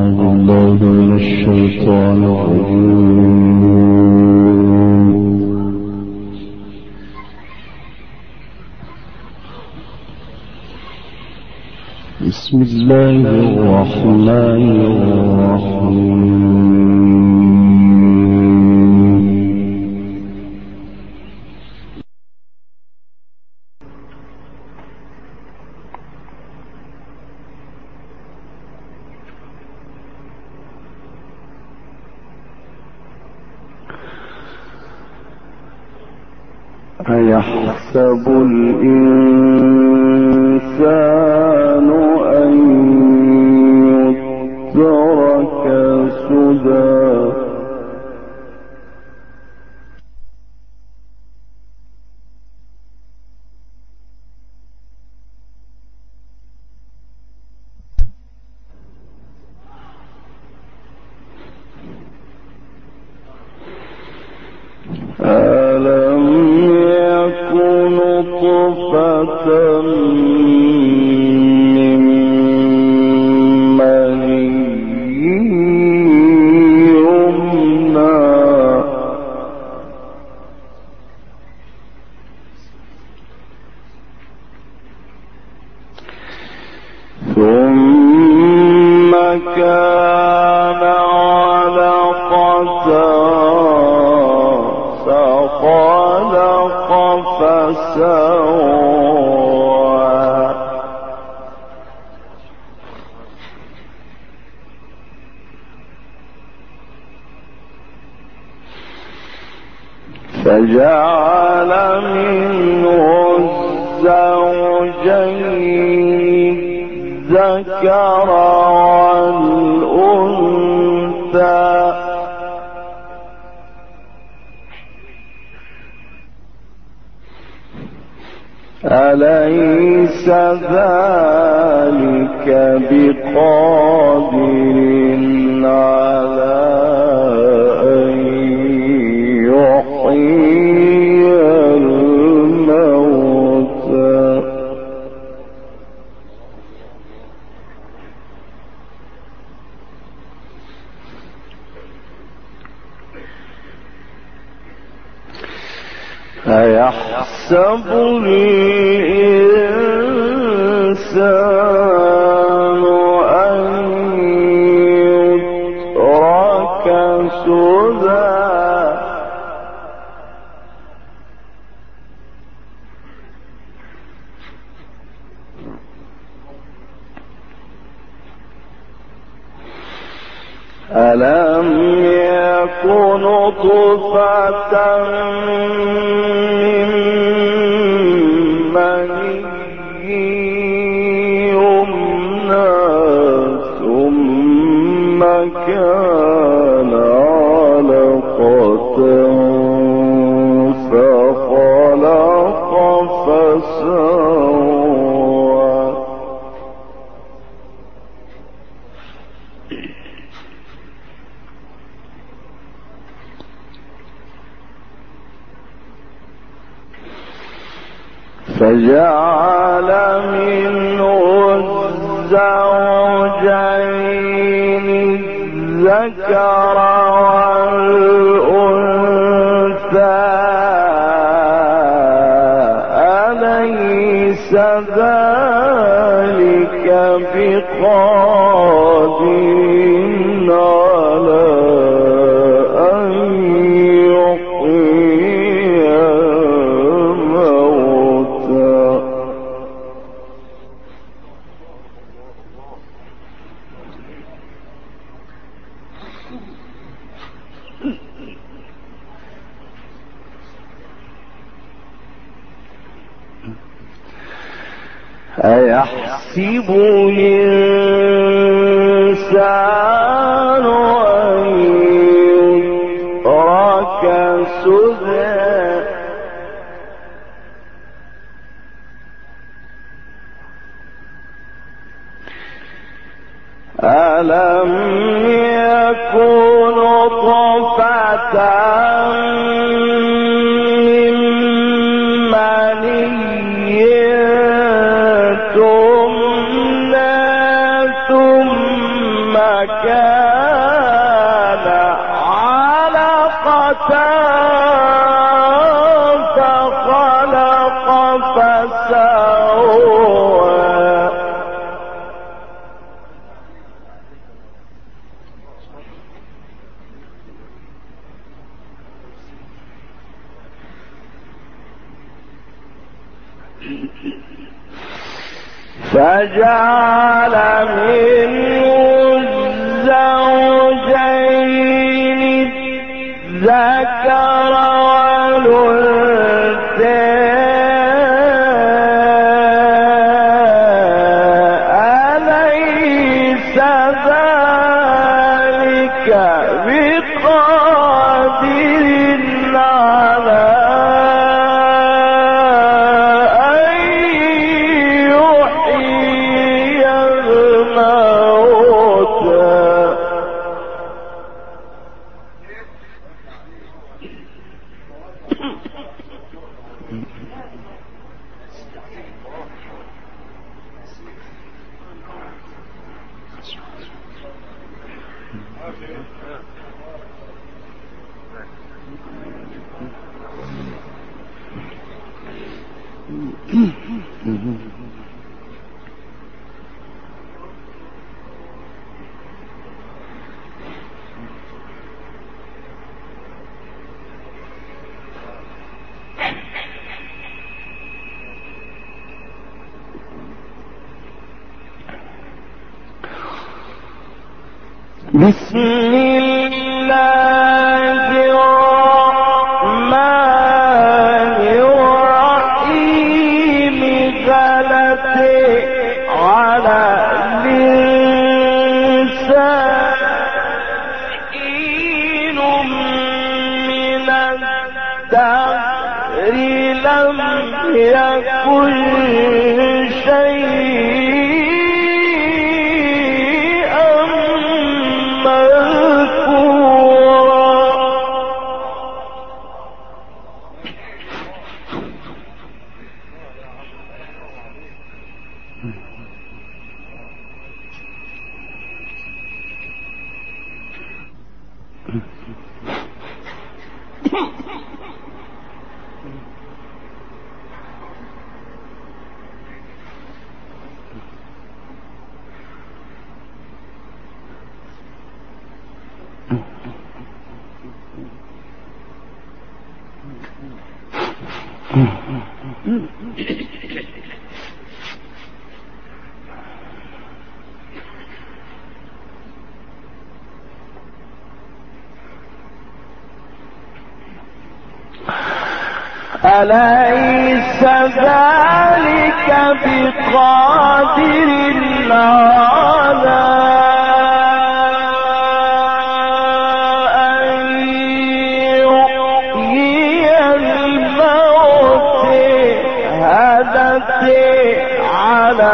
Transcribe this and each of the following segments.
الشيطان الرجيم. بسم الله الرحمن الرحيم. أيحسب الإنسان أن يترك سدى ثم كان علقة فخلق فسوى فجعل منه الزوجين الذكر والأنثى أليس ذلك بقادر على أن يحيي الموتى أيحسب الإنسان أن يترك سدى ألم يكن نطفة من مني يمنى ثم كان علقة فخلق فسوى فجعل منه الزوجين الذكر والأنثى أليس ذلك بقادر على أن يحيي الموتى أيحسب الإنسان أن يترك سدى ألم يكن نطفة من مني ثم كان علقة فخلق فسوى فجعل منه الزوجين الذكر والأنثى أليس ذلك بقادر على بسم الله الرحمن الرحيم غلت على الإنسان من الدهر لم يكن شيئا أليس ذلك بقادر على أن يحيي الموتى هدت على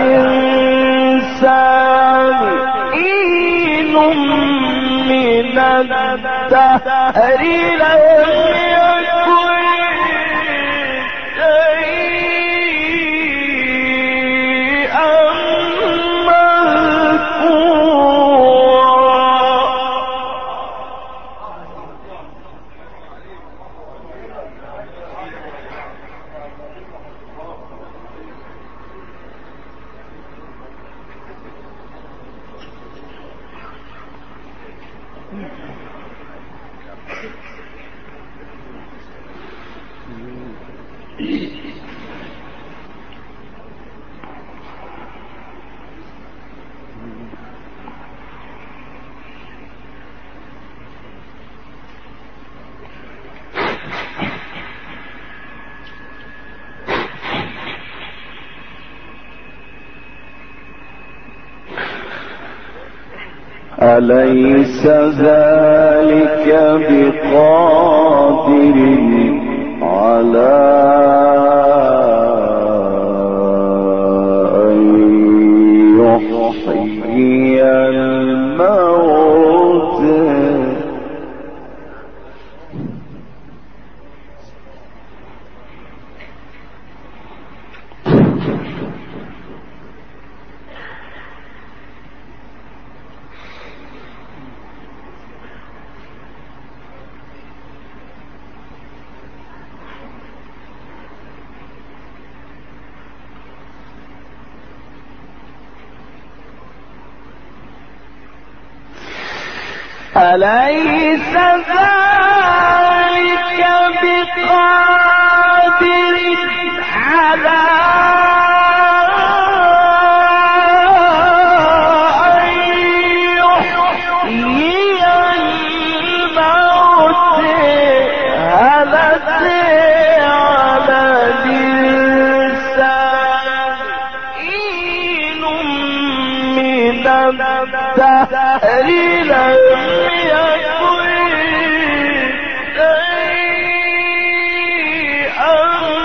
الإنسان حين من الدهر لم يكن أليس ذلك بقادر على أن يحيي الموتى أليس ذلك بقادر على أن يحيي الموت هل أتى على الإنسان حين من الدهر لم يكن شيئا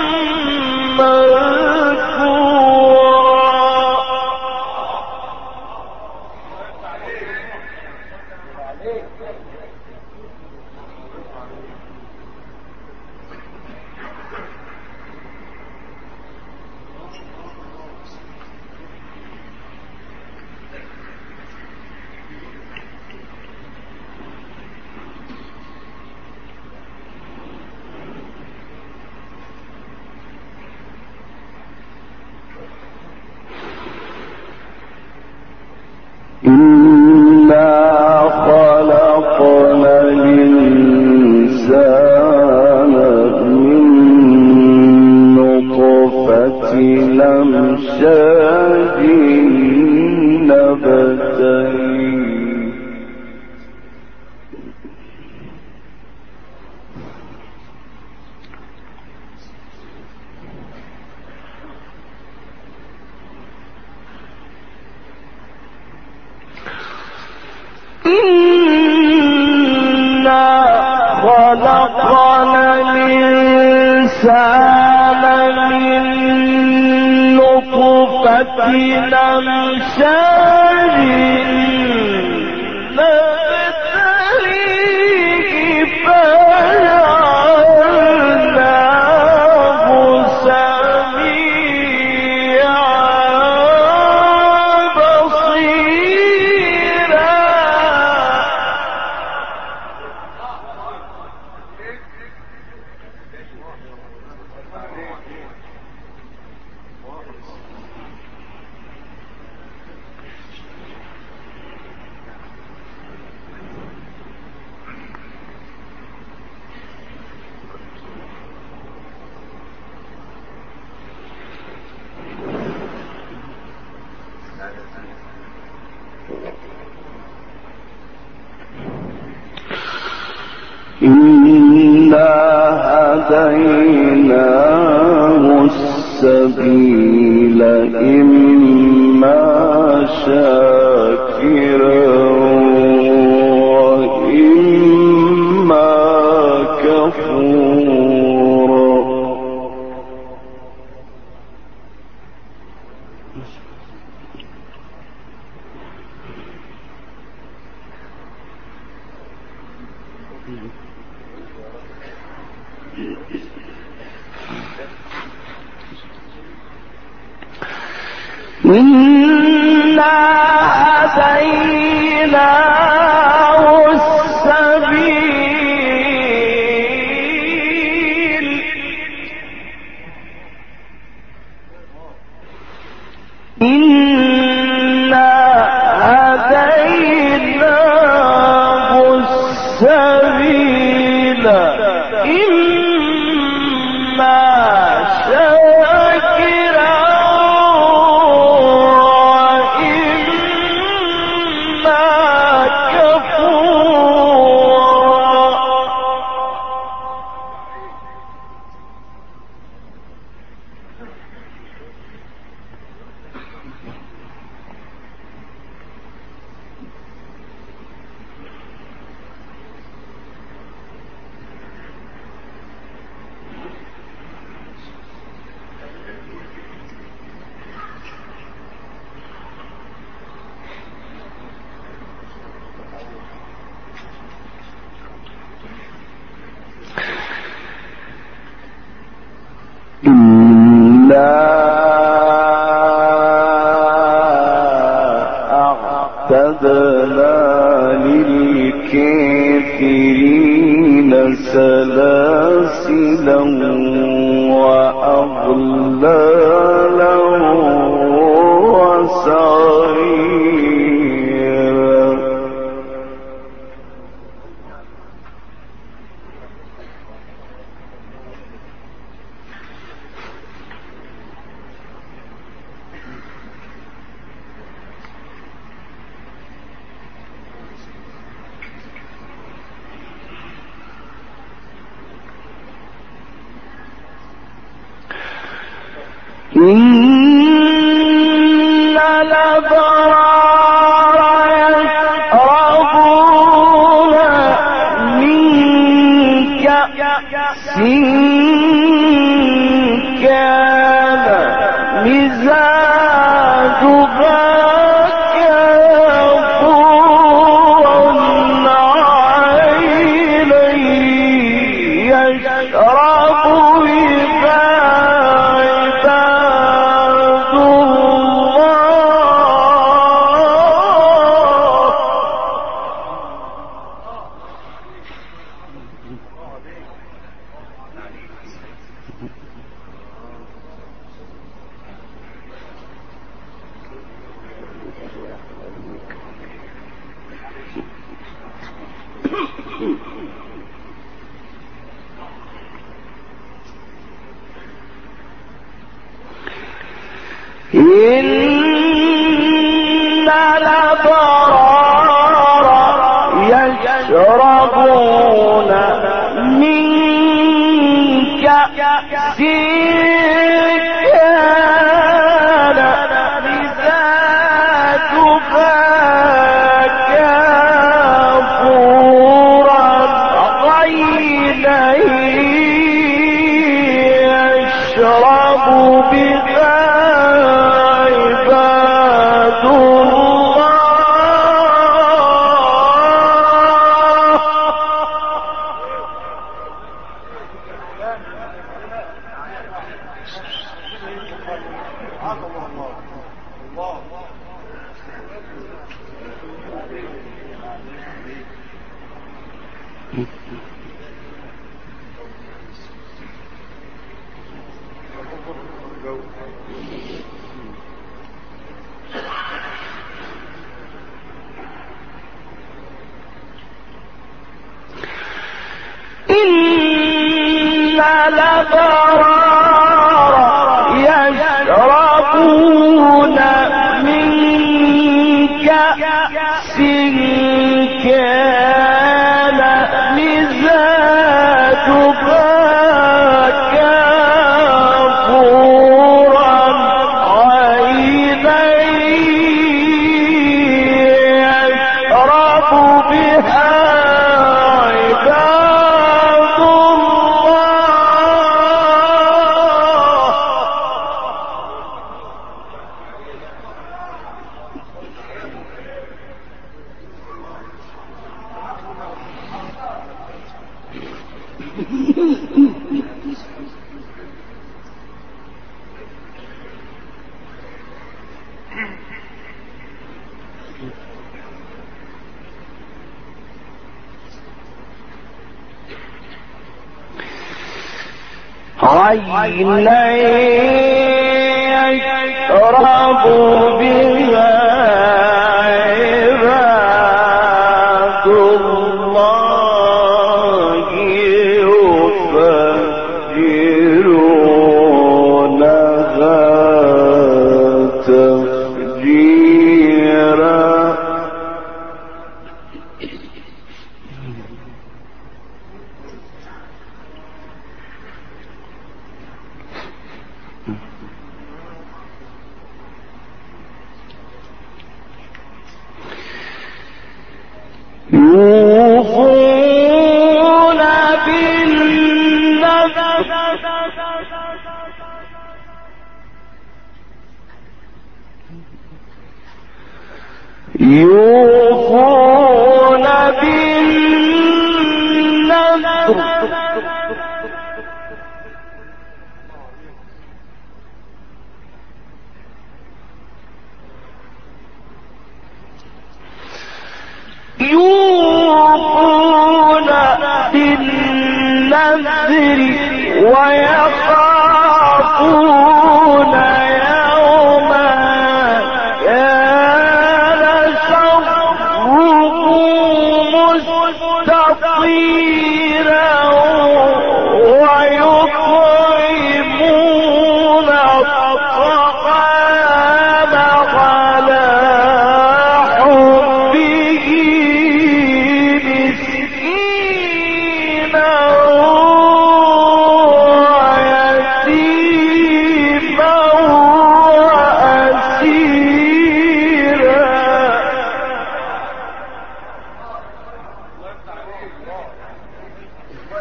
إنا خلقنا الإنسان من نطفة أمشاج نبتليه إنا خلقنا الإنسان من نطفة أمشاج نبتليه فجعلناه سميعا بصيرا. إنا هديناه السبيل إما شاكرا وإما كفورا. إنا هديناه السبيل إنا هديناه السبيل إما شاكرا إنا أعتدنا للكافرين سلاسلا وأغلالا وسعيرا. إن الأبرار يشربون من كأس كان مزاجها كافورا عينا يشرب بها عباد إن الأبرار يشربون من كأس كان مزاجها كافورا عينا يشرب بها عباد الله. إن الأبرار يشربون من كأس كان مزاجها كافورا عينا يشرب بها عباد عينا يشرب بها عباد الله يفجرونها تفجيرا. يوفون بالنذر يوفون بالنذر يوفون بالنذر ويخافون يوما كان شره مستطيرا ويطعمون الطعام على حبه مسكينا ويتيما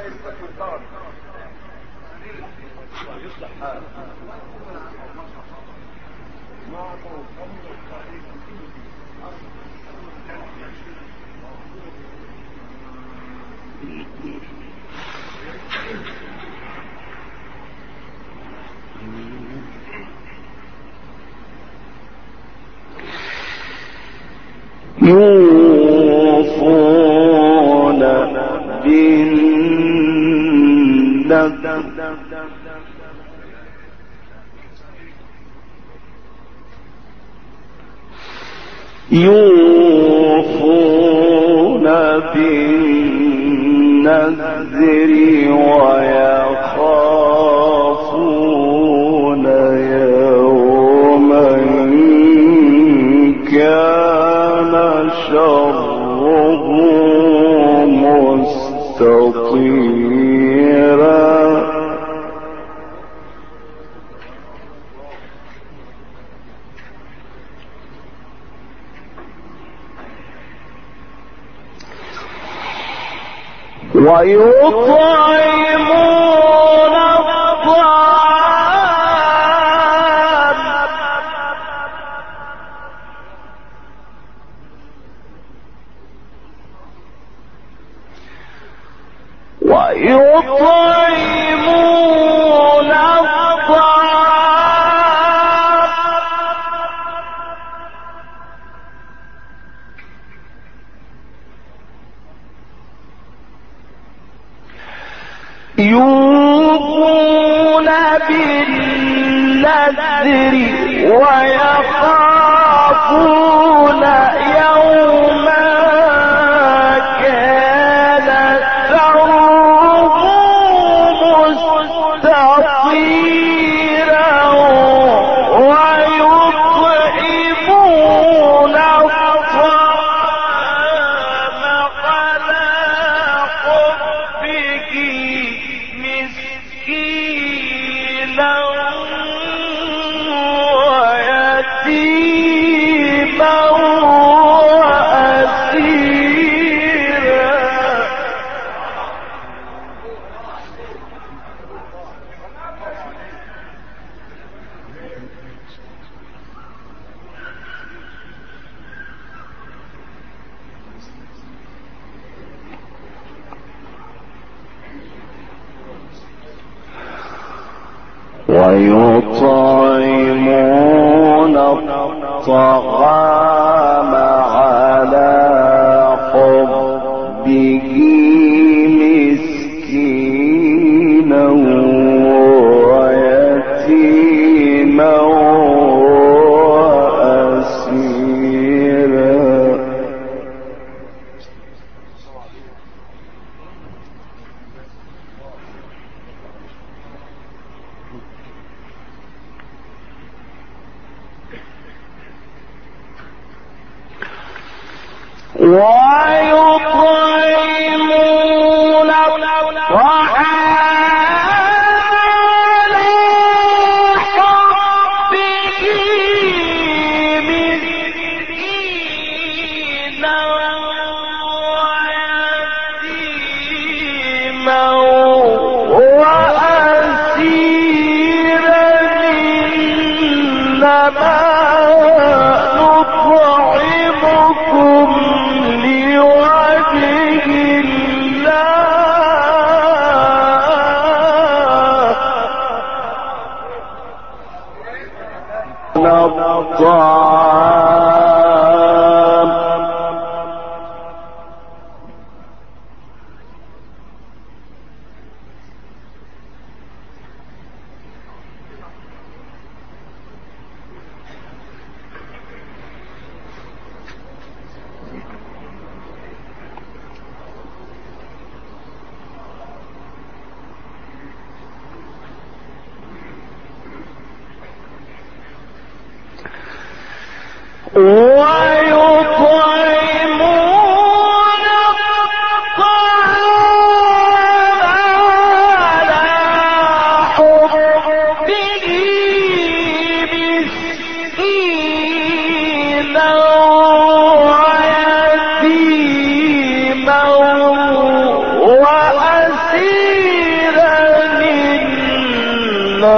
يوفون بالنذر ويخافون يوما كان شره مستطيرا ويطعمون الطعام يوفون بالنذر ويخافون يوما كان شره مستطيرا ويطعمون الطعام على حبه مسكينا ويتيما وأسيرا ويطعمون الطعام على حبه مسكينا ويتيما وأسيرا ويطعمون الطعام على حبه مسكينا ويتيما وأسيرا إنما نطعمكم لوجه الله الطعام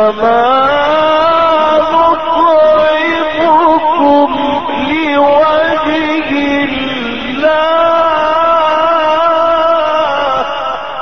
نطعمكم لوجه الله.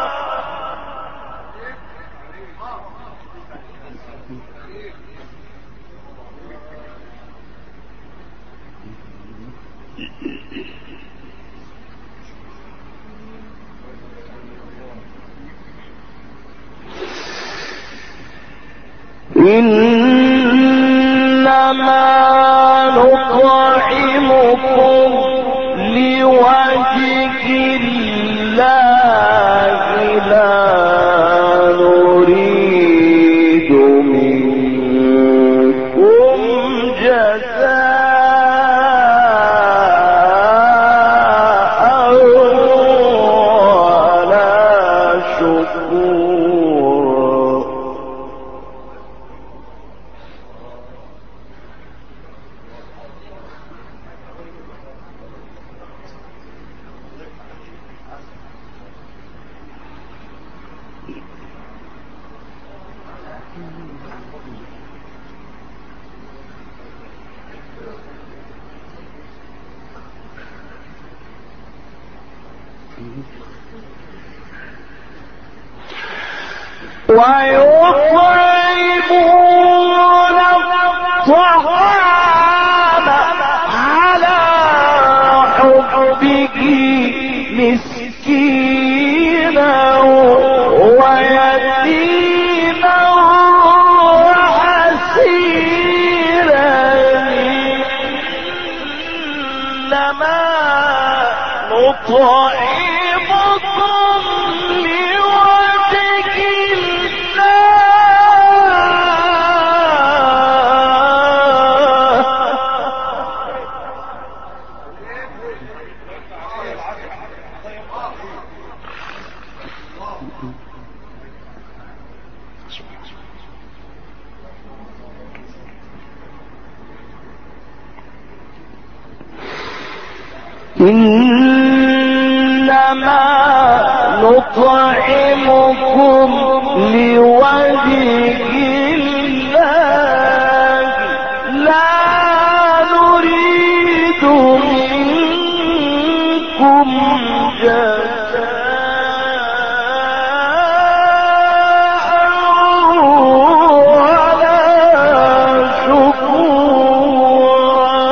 إنما نطعمكم لوجه الله لا نريد منكم جزاء ولا شكورا. ويطعمون الطعام على حبه مسكينا ويتيما وحسيرا. إنما نطعمكم لوجه إنما نطعمكم لوجه الله لا نريد منكم جزاء ولا شكورا.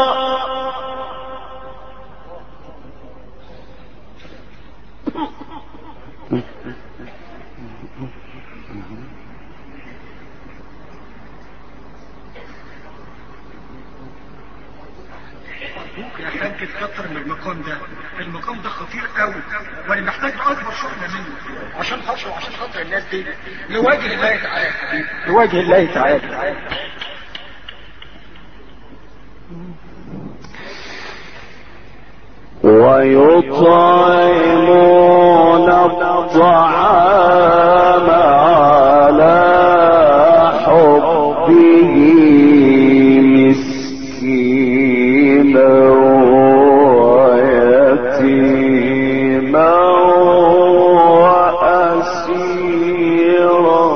ممكن احتاج تكتر من المقام ده. المقام ده خطير قوي وانا محتاج اكبر شغله منه عشان خاطر الناس دي لوجه الله تعالى. لوجه الله تعالى. ويطعمون الطعام على حبه مسكينا ويتيما وأسيرا.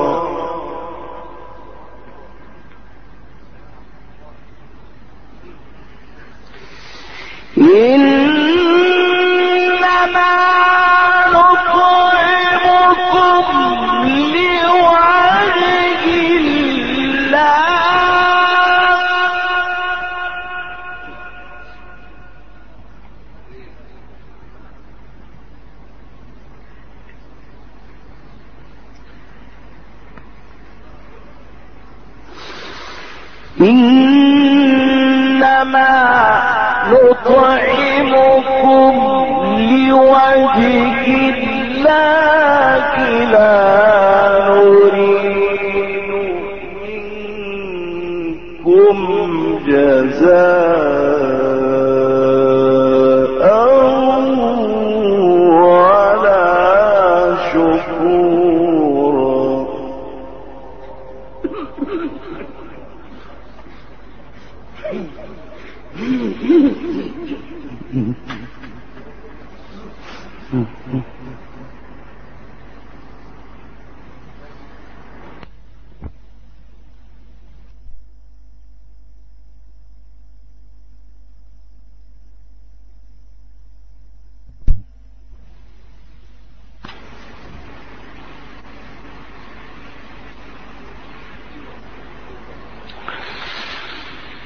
إنما نطعمكم لوجه الله. إنما نطعمكم لوجه الله لا نريد منكم جزاء ولا شكورا.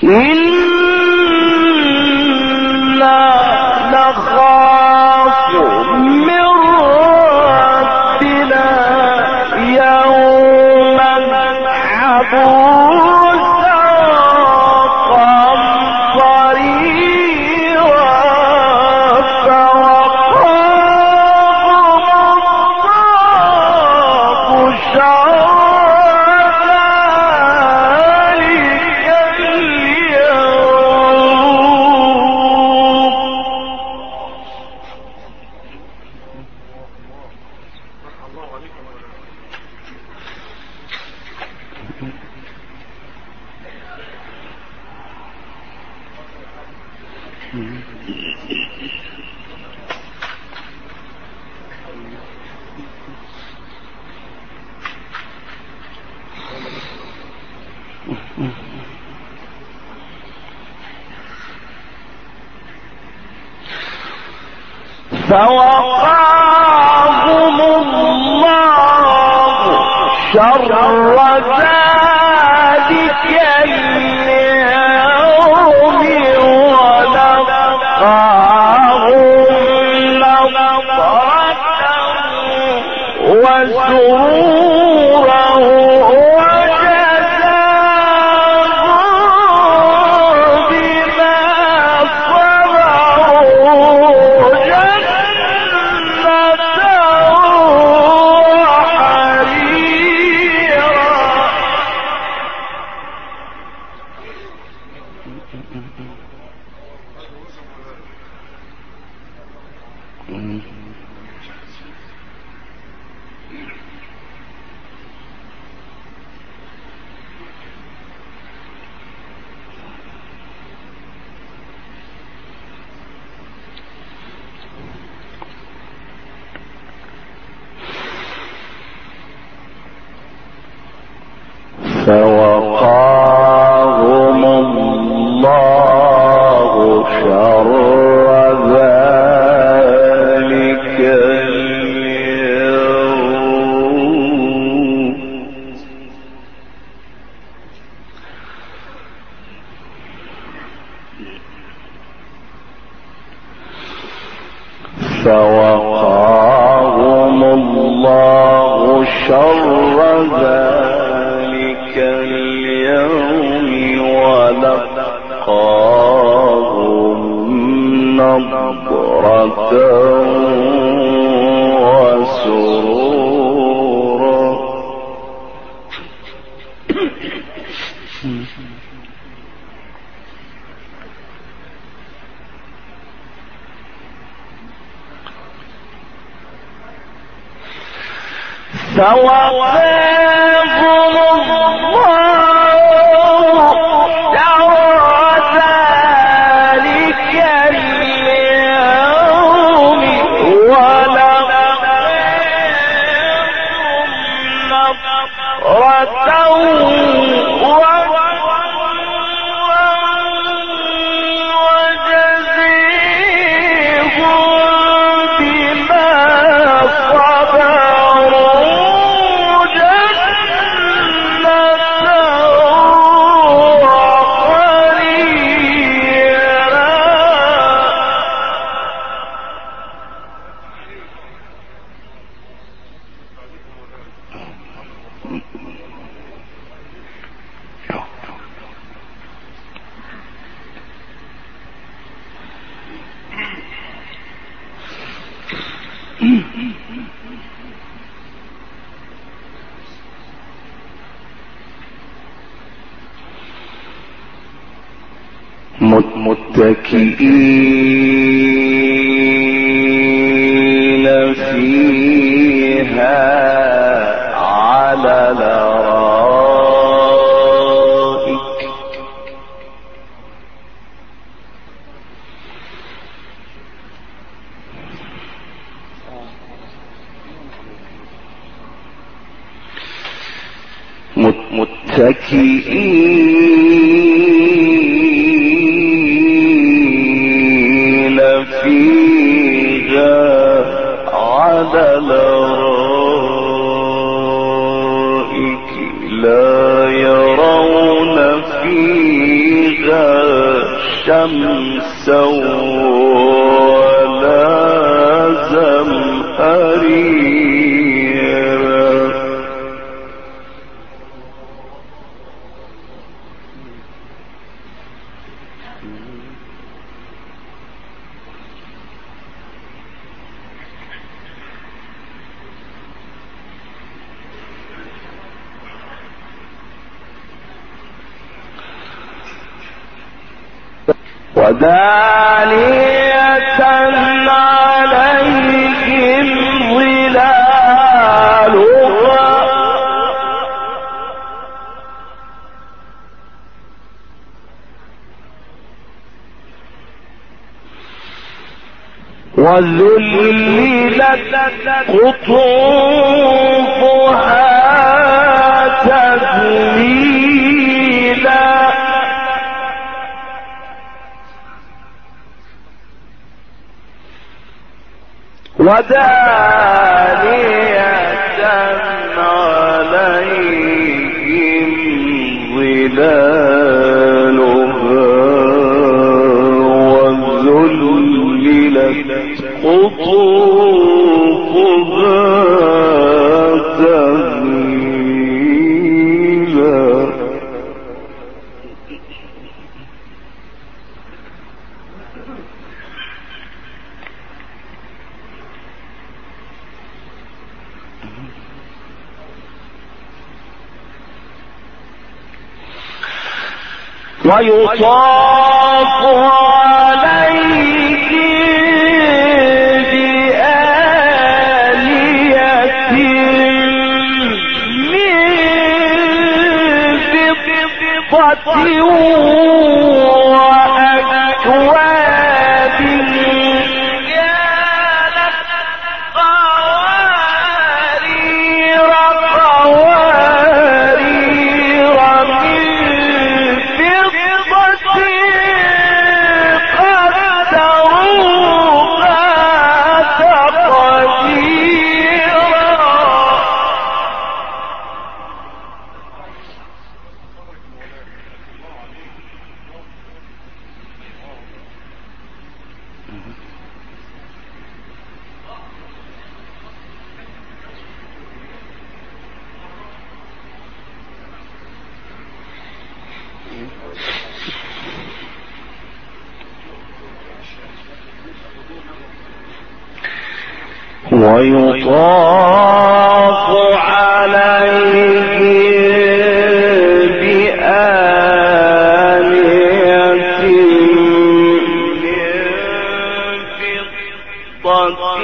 إنا نخاف من ربنا يوما عبوسا قمطريرا فوقاهم الله شر فوقاهم الله شر ذلك اليوم ولقاهم نضرة وسرورا وجزاهم بما صبروا فوقاهم الله شر ذلك اليوم فوقاهم الله شر ذلك اليوم ولقاهم نضرة وسرورا فوقاهم متكئين فيها على الارائك متكئين فيها على الارائك لا يرون فيها ودانية عليهم ظلالها وذللت قطوفها تذليلا ودانية عليهم ظلالها وذللت قطوفها تذليلا ويطاف عليهم بآنية من فضة وأكواب كانت قوارير ويطاف عليهم بآنية من فضة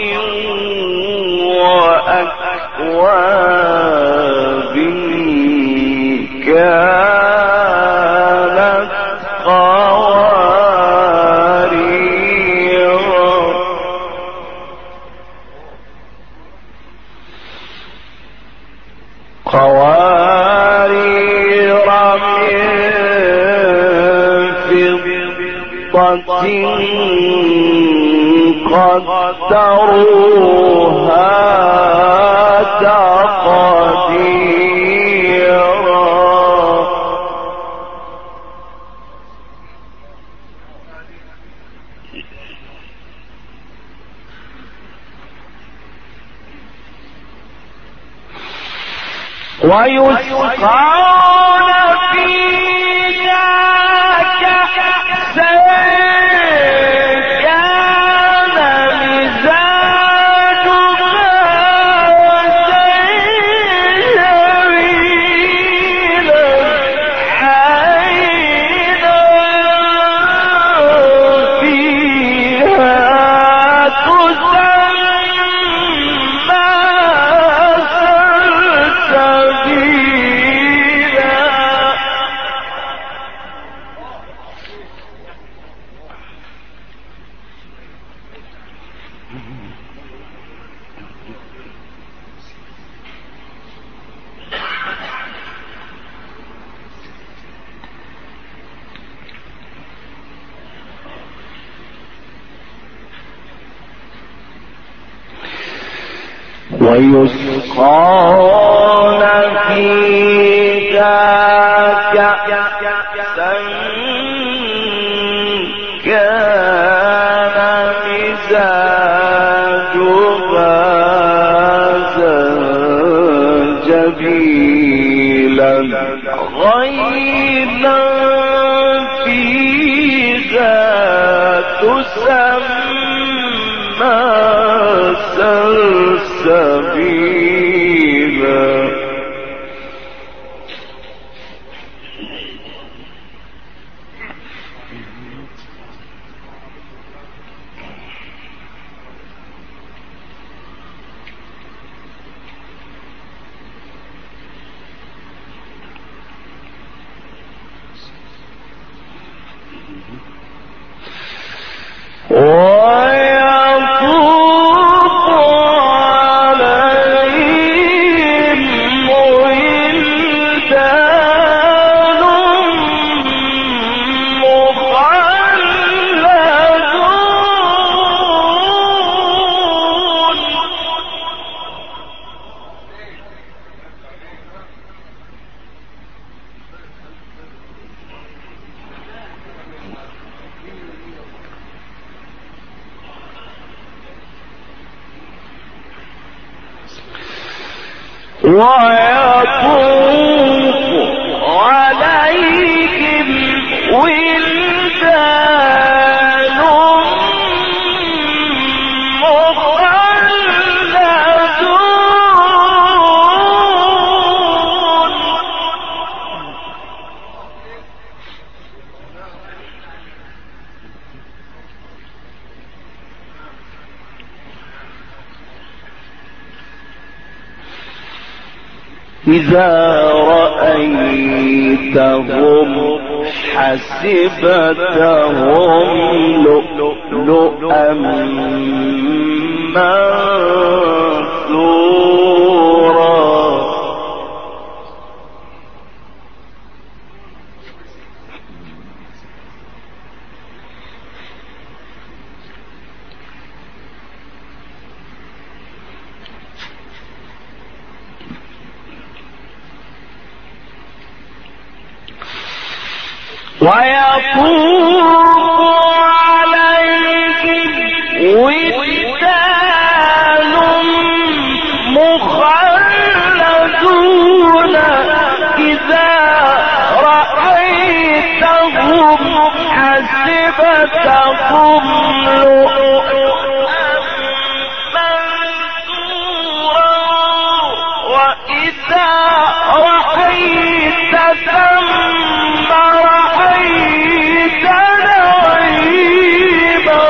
وأكواب كانت قوارير من فضة قدروها تقديرا ويسقون فيها كأسا كان مزاجها سلسبيلا حينا فيها ويسقون فيها كأسا كان مزاجها سبيلا غير فيها تسمى سلسبيلا ويطوف عليهم ولدان إذا رأيتهم حسبتهم لؤلؤا منثورا ويطوف عليهم ولدان مخلدون إذا رأيتهم حسبتهم لؤلؤا منثورا وإذا رأيت ثم رأيت نعيما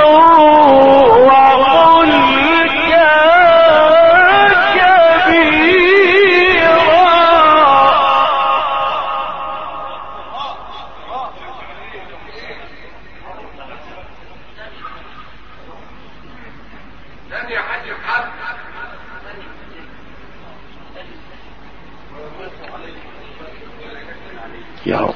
وملكا كبيرا يا رب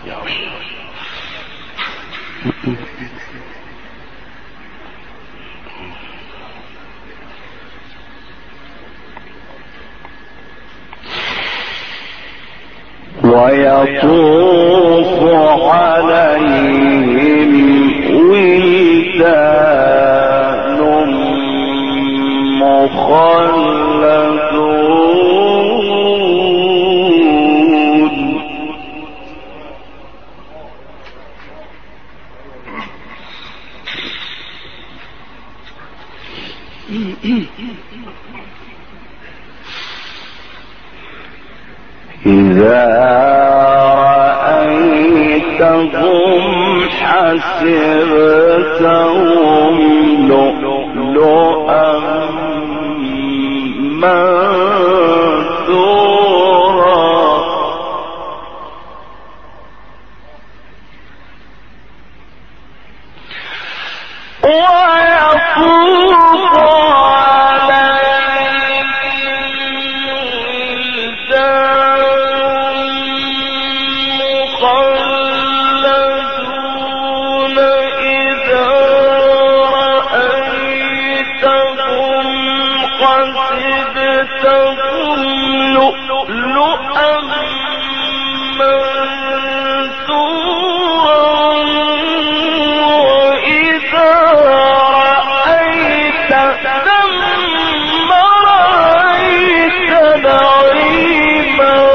ويطوف عليهم ولدان مخلدون إذا رأيتهم حسبتهم لؤلؤا منثورا ويطوف حسبتهم لؤلؤا منثورا وإذا رأيت ثم رأيت نعيما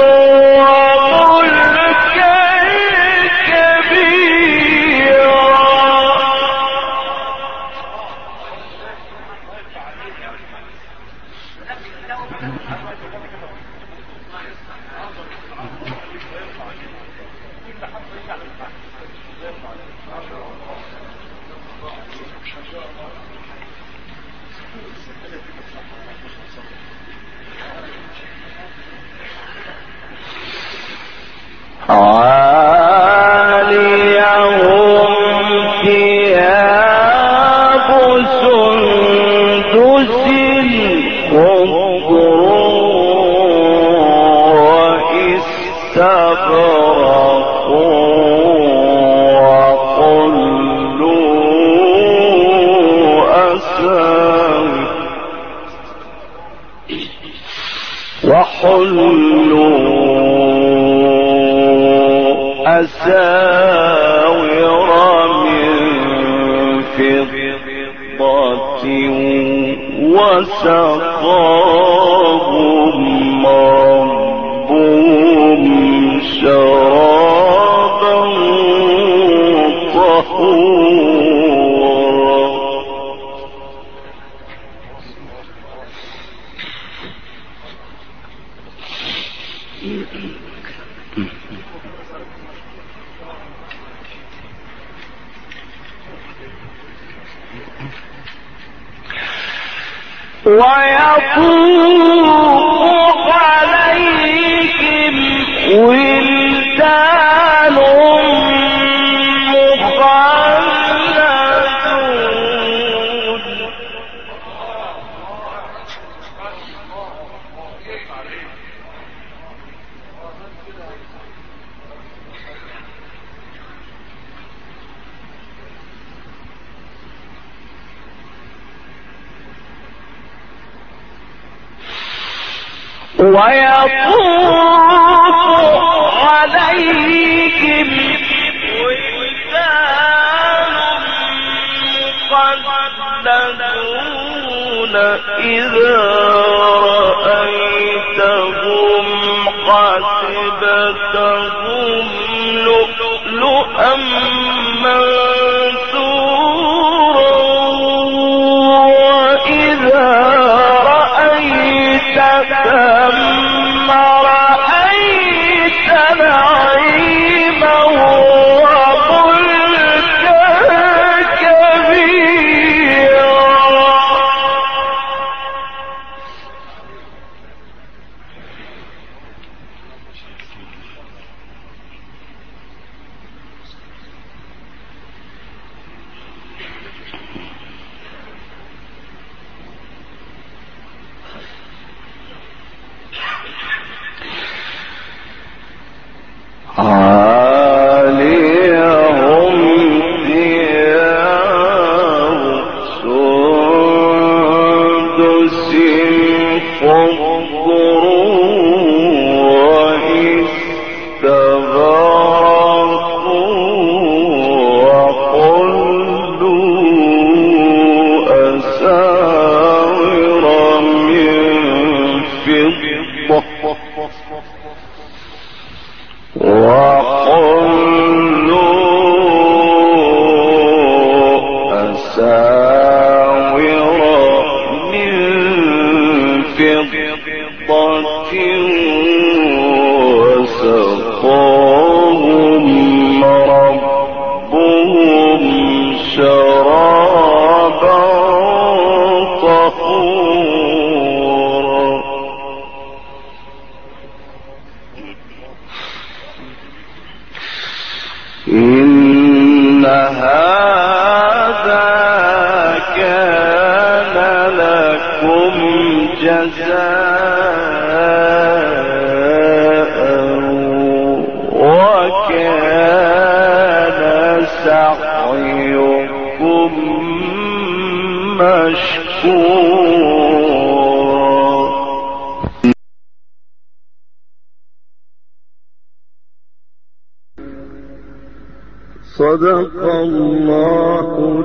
وسقاهم ربهم شرابا طهورا. ويطوف عليهم ولدان مخلدون. ويطوف عليهم ولدان مخلدون إذا رأيتهم حسبتهم لؤلؤا منثورا وإذا رأيت ثم رأيت نعيما وملكا كبيرا. عاليهم ثياب سندس خضر واستبرق وحلوا أساور من فضة وسقاهم ربهم شرابا طهورا. إن هذا كان لكم جزاء وكان سعيكم مشكورا. صدق الله